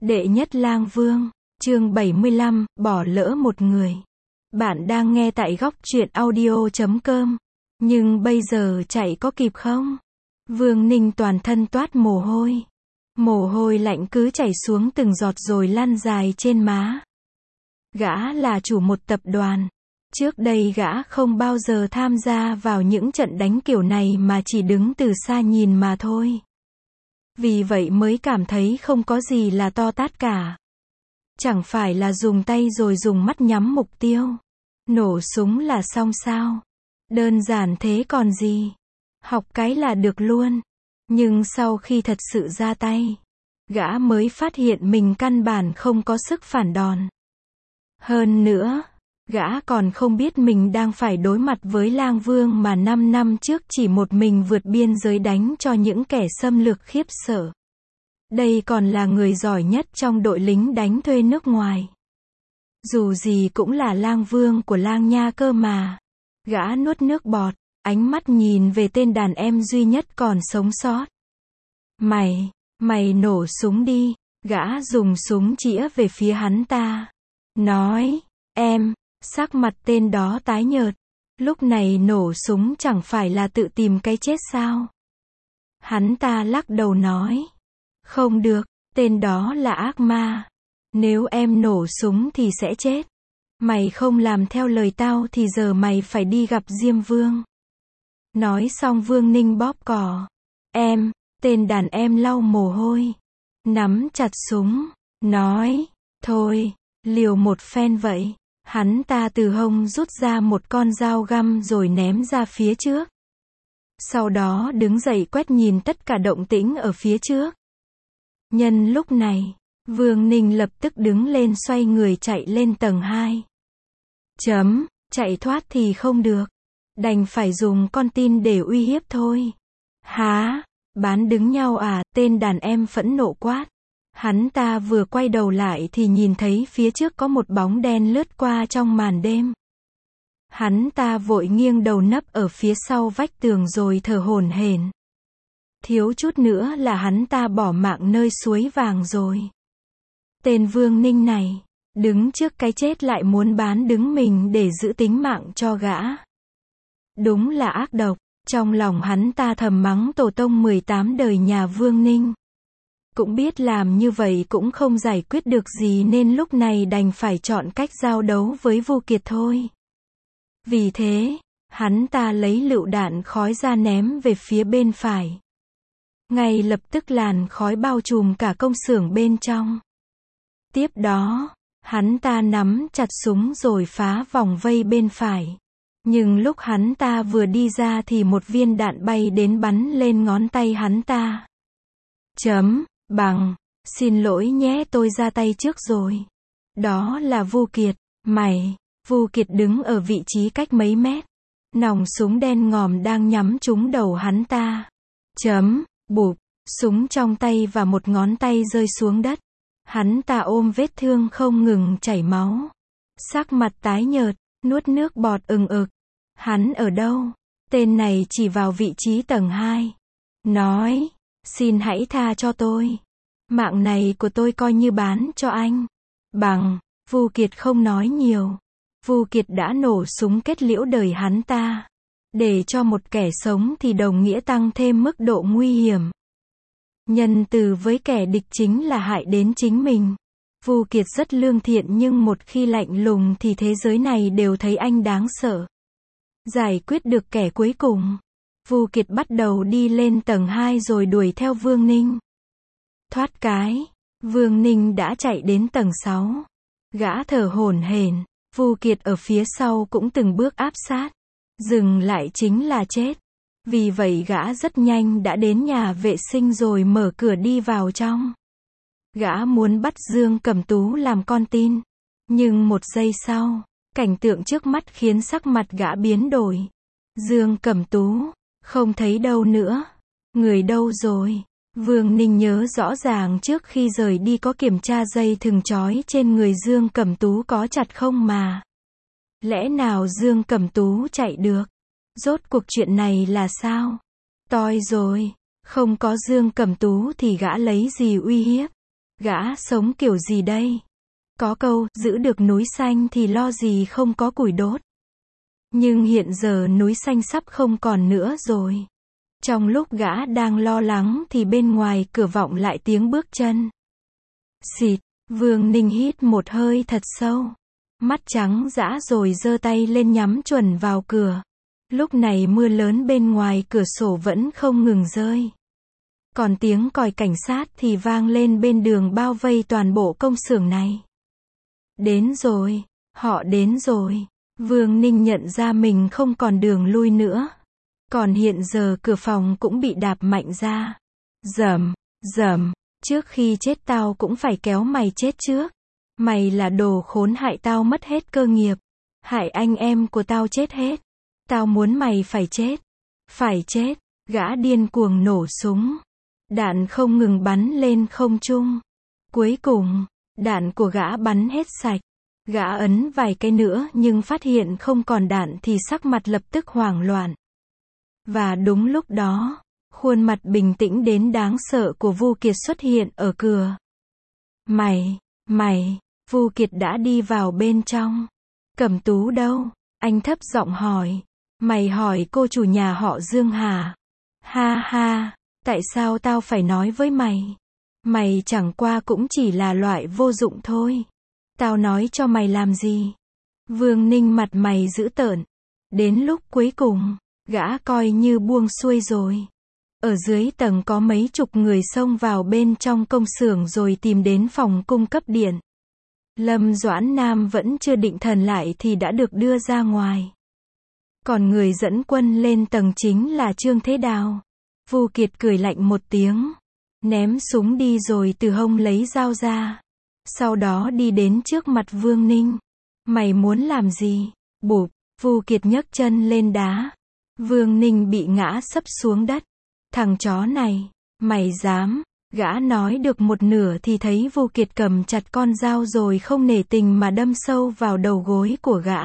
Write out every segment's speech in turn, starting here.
Đệ nhất lang vương, chương 75, bỏ lỡ một người. Bạn đang nghe tại góc truyện audio.com. Nhưng bây giờ chạy có kịp không? Vương Ninh toàn thân toát mồ hôi. Mồ hôi lạnh cứ chảy xuống từng giọt rồi lăn dài trên má. Gã là chủ một tập đoàn. Trước đây gã không bao giờ tham gia vào những trận đánh kiểu này mà chỉ đứng từ xa nhìn mà thôi. Vì vậy mới cảm thấy không có gì là to tát cả. Chẳng phải là dùng tay rồi dùng mắt nhắm mục tiêu. Nổ súng là xong sao? Đơn giản thế còn gì? Học cái là được luôn. Nhưng sau khi thật sự ra tay, gã mới phát hiện mình căn bản không có sức phản đòn. Hơn nữa, gã còn không biết mình đang phải đối mặt với lang vương mà 5 năm trước chỉ một mình vượt biên giới đánh cho những kẻ xâm lược khiếp sợ. Đây còn là người giỏi nhất trong đội lính đánh thuê nước ngoài. Dù gì cũng là lang vương của lang nha cơ mà. Gã nuốt nước bọt, ánh mắt nhìn về tên đàn em duy nhất còn sống sót. Mày nổ súng đi, gã dùng súng chĩa về phía hắn ta. Nói, em, sắc mặt tên đó tái nhợt. Lúc này nổ súng chẳng phải là tự tìm cái chết sao? Hắn ta lắc đầu nói. Không được, tên đó là ác ma. Nếu em nổ súng thì sẽ chết. Mày không làm theo lời tao thì giờ mày phải đi gặp Diêm Vương. Nói xong Vương Ninh bóp cò. Em, tên đàn em lau mồ hôi. Nắm chặt súng, nói, thôi, liều một phen vậy. Hắn ta từ hông rút ra một con dao găm rồi ném ra phía trước. Sau đó đứng dậy quét nhìn tất cả động tĩnh ở phía trước. Nhân lúc này, Vương Ninh lập tức đứng lên xoay người chạy lên tầng 2. Chạy thoát thì không được. Đành phải dùng con tin để uy hiếp thôi. Hả? Bán đứng nhau à? Tên đàn em phẫn nộ quát. Hắn ta vừa quay đầu lại thì nhìn thấy phía trước có một bóng đen lướt qua trong màn đêm. Hắn ta vội nghiêng đầu nấp ở phía sau vách tường rồi thở hổn hển. Thiếu chút nữa là hắn ta bỏ mạng nơi suối vàng rồi. Tên Vương Ninh này, đứng trước cái chết lại muốn bán đứng mình để giữ tính mạng cho gã. Đúng là ác độc, trong lòng hắn ta thầm mắng tổ tông 18 đời nhà Vương Ninh. Cũng biết làm như vậy cũng không giải quyết được gì nên lúc này đành phải chọn cách giao đấu với Vu Kiệt thôi. Vì thế, hắn ta lấy lựu đạn khói ra ném về phía bên phải. Ngay lập tức làn khói bao trùm cả công xưởng bên trong. Tiếp đó, hắn ta nắm chặt súng rồi phá vòng vây bên phải. Nhưng lúc hắn ta vừa đi ra thì một viên đạn bay đến bắn lên ngón tay hắn ta. Bằng, xin lỗi nhé tôi ra tay trước rồi. Đó là Vu Kiệt, Vu Kiệt đứng ở vị trí cách mấy mét. Nòng súng đen ngòm đang nhắm trúng đầu hắn ta. Bụp, súng trong tay và một ngón tay rơi xuống đất. Hắn ta ôm vết thương không ngừng chảy máu. Sắc mặt tái nhợt, nuốt nước bọt ừng ực. Hắn ở đâu? Tên này chỉ vào vị trí tầng 2. Nói, xin hãy tha cho tôi. Mạng này của tôi coi như bán cho anh. Bằng, Vu Kiệt không nói nhiều. Vu Kiệt đã nổ súng kết liễu đời hắn ta. Để cho một kẻ sống thì đồng nghĩa tăng thêm mức độ nguy hiểm. Nhân từ với kẻ địch chính là hại đến chính mình. Vu Kiệt rất lương thiện nhưng một khi lạnh lùng thì thế giới này đều thấy anh đáng sợ. Giải quyết được kẻ cuối cùng, Vu Kiệt bắt đầu đi lên tầng 2 rồi đuổi theo Vương Ninh. Thoát cái, Vương Ninh đã chạy đến tầng 6. Gã thở hổn hển, Vu Kiệt ở phía sau cũng từng bước áp sát. Dừng lại chính là chết. Vì vậy gã rất nhanh đã đến nhà vệ sinh rồi mở cửa đi vào trong. Gã muốn bắt Dương Cẩm Tú làm con tin. Nhưng một giây sau, cảnh tượng trước mắt khiến sắc mặt gã biến đổi. Dương Cẩm Tú, không thấy đâu nữa. Người đâu rồi? Vương Ninh nhớ rõ ràng trước khi rời đi có kiểm tra dây thừng trói trên người Dương Cẩm Tú có chặt không mà. Lẽ nào Dương Cẩm Tú chạy được? Rốt cuộc chuyện này là sao? Toi rồi, không có Dương Cẩm Tú thì gã lấy gì uy hiếp? Gã sống kiểu gì đây? Có câu, giữ được núi xanh thì lo gì không có củi đốt. Nhưng hiện giờ núi xanh sắp không còn nữa rồi. Trong lúc gã đang lo lắng thì bên ngoài cửa vọng lại tiếng bước chân. Xịt, Vương Ninh hít một hơi thật sâu. Mắt trắng dã rồi giơ tay lên nhắm chuẩn vào cửa. Lúc này mưa lớn bên ngoài cửa sổ vẫn không ngừng rơi. Còn tiếng còi cảnh sát thì vang lên bên đường bao vây toàn bộ công xưởng này. Đến rồi, họ đến rồi. Vương Ninh nhận ra mình không còn đường lui nữa. Còn hiện giờ cửa phòng cũng bị đạp mạnh ra. Rầm, rầm, trước khi chết tao cũng phải kéo mày chết trước. Mày là đồ khốn hại tao mất hết cơ nghiệp. Hại anh em của tao chết hết. Tao muốn mày phải chết. Phải chết. Gã điên cuồng nổ súng. Đạn không ngừng bắn lên không trung. Cuối cùng, đạn của gã bắn hết sạch. Gã ấn vài cái nữa nhưng phát hiện không còn đạn thì sắc mặt lập tức hoảng loạn. Và đúng lúc đó, khuôn mặt bình tĩnh đến đáng sợ của Vu Kiệt xuất hiện ở cửa. Mày, Vu Kiệt đã đi vào bên trong. Cẩm Tú đâu? Anh thấp giọng hỏi. Mày hỏi cô chủ nhà họ Dương hả? Ha ha, tại sao tao phải nói với mày? Mày chẳng qua cũng chỉ là loại vô dụng thôi. Tao nói cho mày làm gì? Vương Ninh mặt mày dữ tợn. Đến lúc cuối cùng, gã coi như buông xuôi rồi. Ở dưới tầng có mấy chục người xông vào bên trong công xưởng rồi tìm đến phòng cung cấp điện. Lâm Doãn Nam vẫn chưa định thần lại thì đã được đưa ra ngoài. Còn người dẫn quân lên tầng chính là Trương Thế Đào. Vu Kiệt cười lạnh một tiếng, ném súng đi rồi từ hông lấy dao ra. Sau đó đi đến trước mặt Vương Ninh. Mày muốn làm gì? Bụp, Vu Kiệt nhấc chân lên đá. Vương Ninh bị ngã sấp xuống đất. Thằng chó này, mày dám? Gã nói được một nửa thì thấy Vu Kiệt cầm chặt con dao rồi không nể tình mà đâm sâu vào đầu gối của gã.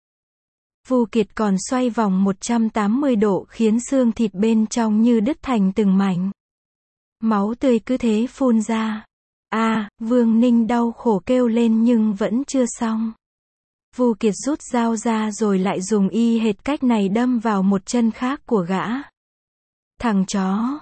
Vu Kiệt còn xoay vòng 180 độ khiến xương thịt bên trong như đứt thành từng mảnh. Máu tươi cứ thế phun ra. Vương Ninh đau khổ kêu lên nhưng vẫn chưa xong. Vu Kiệt rút dao ra rồi lại dùng y hệt cách này đâm vào một chân khác của gã. Thằng chó,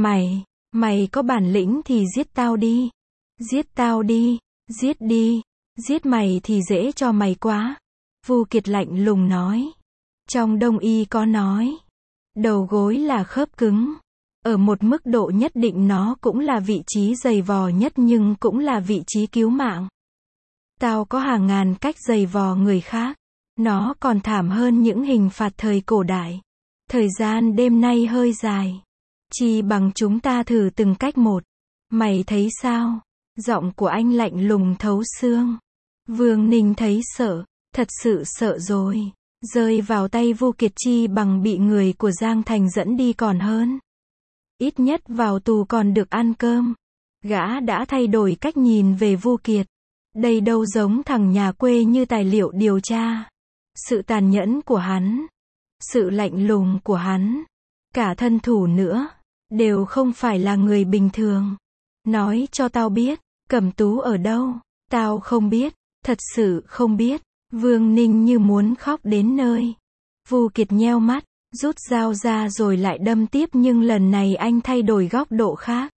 mày có bản lĩnh thì giết tao đi. Giết tao đi, giết đi, giết mày thì dễ cho mày quá. Vu Kiệt lạnh lùng nói. Trong Đông y có nói, đầu gối là khớp cứng. Ở một mức độ nhất định nó cũng là vị trí dày vò nhất nhưng cũng là vị trí cứu mạng. Tao có hàng ngàn cách dày vò người khác. Nó còn thảm hơn những hình phạt thời cổ đại. Thời gian đêm nay hơi dài. Chi bằng chúng ta thử từng cách một. Mày thấy sao? Giọng của anh lạnh lùng thấu xương. Vương Ninh thấy sợ, thật sự sợ rồi. Rơi vào tay Vu Kiệt chi bằng bị người của Giang Thành dẫn đi còn hơn. Ít nhất vào tù còn được ăn cơm. Gã đã thay đổi cách nhìn về Vu Kiệt. Đây đâu giống thằng nhà quê như tài liệu điều tra. Sự tàn nhẫn của hắn, sự lạnh lùng của hắn, cả thân thủ nữa, đều không phải là người bình thường. Nói cho tao biết, Cẩm Tú ở đâu? Tao không biết, thật sự không biết. Vương Ninh như muốn khóc đến nơi. Vu Kiệt nheo mắt, rút dao ra rồi lại đâm tiếp nhưng lần này anh thay đổi góc độ khác.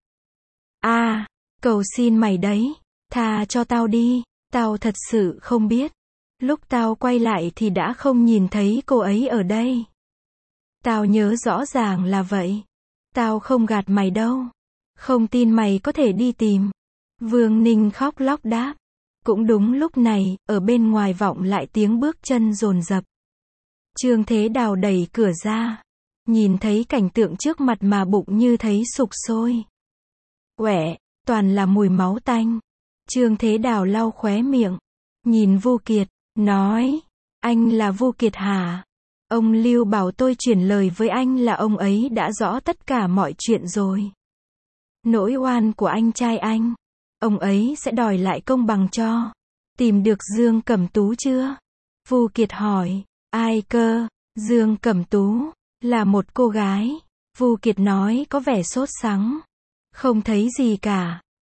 Cầu xin mày đấy, tha cho tao đi, tao thật sự không biết. Lúc tao quay lại thì đã không nhìn thấy cô ấy ở đây. Tao nhớ rõ ràng là vậy. Tao không gạt mày đâu. Không tin mày có thể đi tìm. Vương Ninh khóc lóc đáp. Cũng đúng lúc này, ở bên ngoài vọng lại tiếng bước chân dồn dập. Trương Thế Đào đẩy cửa ra. Nhìn thấy cảnh tượng trước mặt mà bụng như thấy sục sôi. Quẹ, toàn là mùi máu tanh. Trương Thế Đào lau khóe miệng. Nhìn Vu Kiệt, nói. Anh là Vu Kiệt hả? Ông Lưu bảo tôi chuyển lời với anh là ông ấy đã rõ tất cả mọi chuyện rồi. Nỗi oan của anh trai anh. Ông ấy sẽ đòi lại công bằng cho. Tìm được Dương Cẩm Tú chưa? Vu Kiệt hỏi. Ai cơ? Dương Cẩm Tú là một cô gái. Vu Kiệt nói có vẻ sốt sắng. Không thấy gì cả.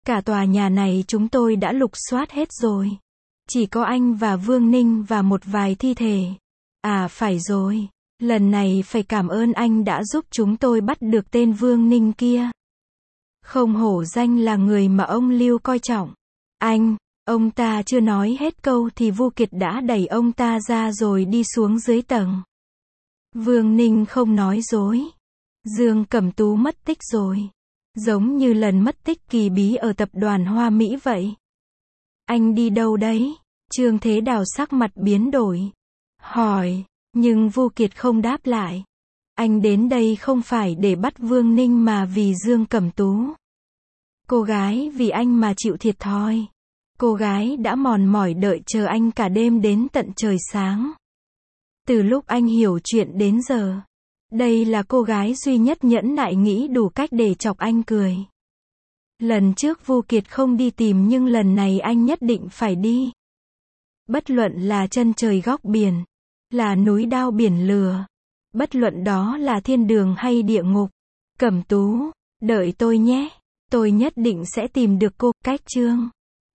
Cả tòa nhà này chúng tôi đã lục soát hết rồi. Chỉ có anh và Vương Ninh và một vài thi thể. À phải rồi. Lần này phải cảm ơn anh đã giúp chúng tôi bắt được tên Vương Ninh kia. Không hổ danh là người mà ông Lưu coi trọng. Ông ta chưa nói hết câu thì Vu Kiệt đã đẩy ông ta ra rồi đi xuống dưới tầng. Vương Ninh không nói dối. Dương Cẩm Tú mất tích rồi. Giống như lần mất tích kỳ bí ở tập đoàn Hoa Mỹ vậy. Anh đi đâu đấy? Trương Thế Đào sắc mặt biến đổi. Hỏi, nhưng Vu Kiệt không đáp lại. Anh đến đây không phải để bắt Vương Ninh mà vì Dương Cẩm Tú. Cô gái vì anh mà chịu thiệt thòi. Cô gái đã mòn mỏi đợi chờ anh cả đêm đến tận trời sáng. Từ lúc anh hiểu chuyện đến giờ. Đây là cô gái duy nhất nhẫn nại nghĩ đủ cách để chọc anh cười. Lần trước Vu Kiệt không đi tìm nhưng lần này anh nhất định phải đi. Bất luận là chân trời góc biển, là núi đao biển lửa, bất luận đó là thiên đường hay địa ngục. Cẩm Tú, đợi tôi nhé, tôi nhất định sẽ tìm được cô. Cách chương